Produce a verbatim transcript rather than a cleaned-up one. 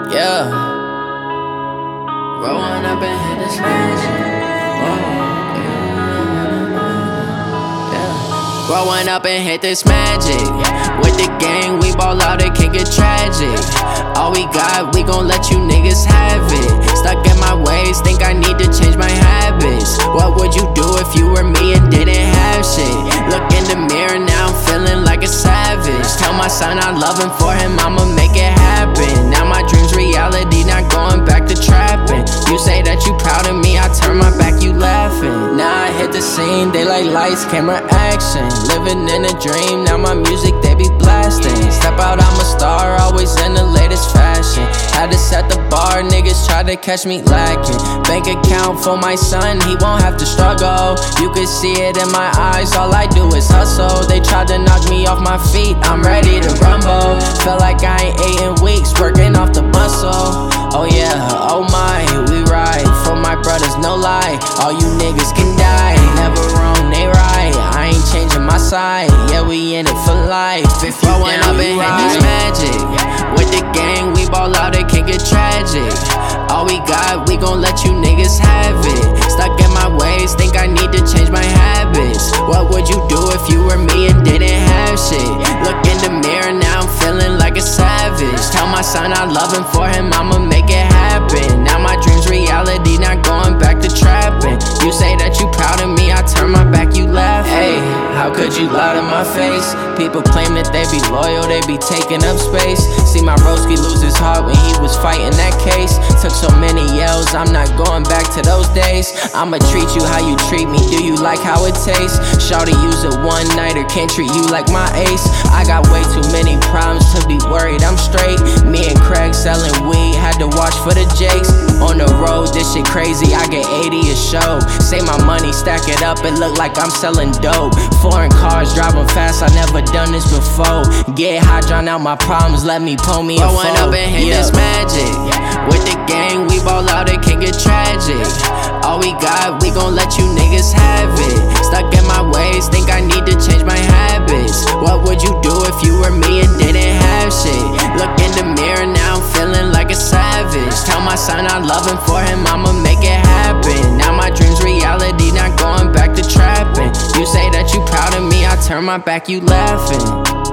Yeah. Rolling up and hit this magic. Yeah. Rolling up and hit this magic. With the gang, we ball out, it can get tragic. All we got, we gon' let you niggas have it. Stuck in my ways, think I need to change my habits. What would you do if you were me and didn't have shit? Look in the mirror now, I'm feeling like a savage. Tell my son I love him, for him I'ma make it happen. Now my dream's reality, not going back to trapping. You say that you proud of me, I turn my back, you laughing. Now I hit the scene, they like lights, camera, action. Living in a dream, now my music they be blasting. Step out, I'm a star, always in the latest fashion. Had to set the bar, niggas try to catch me lacking. Bank account for my son, he won't have to struggle. You can see it in my eyes, all I do is hustle. They tried to knock me off my feet, I'm ready to rumble. Felt like I ain't ate in weeks, working off the muscle. Oh yeah, oh my, we ride for my brothers, no lie. All you niggas can die, never wrong, they right. I ain't changing my side, yeah, we in it for life. If you down, up and hit this magic. With the gang, we ball out, it can get tragic. All we got, we gon' let you niggas have it. Stuck in my ways, think I need to change my habits. What would you do if you were me and didn't have shit? Look in the mirror, now I'm feeling like a savage. Tell my son I love him, for him I'ma make it happen. Now my dream's reality, not going back to trapping. You say that you proud of me, I turn my back, you laughing. Hey, how could you lie to my face? People claim that they be loyal, they be taking up space. See my broski lose his heart when he was fighting that case. Took so many yells, I'm not going back to those days. I'ma treat you how you treat me, do you like how it tastes? Shawty use it one night or can't treat you like my ace. I got way too many problems to be worried, I'm straight. Me and Craig selling weed, had to watch for the jakes. On the road, this shit crazy, I get eighty a show. Say my money, stack it up, it look like I'm selling dope. Foreign cars, driving fast, I never done this before. Get high, drown out my problems, let me pull me a phone. Rolling up and hit yeah. this magic. With the gang, we ball out, it can get tragic. All we got, we gon' let you niggas have it. Stuck in my ways, think I need to change my habits. What would you do if you were me and didn't have shit? Look in the mirror, now I'm feeling like a savage. Tell my son I love him, for him I'ma make it happen. Now my dream's reality, not going back to trapping. You say that you proud of me, I turn my back, you laughing.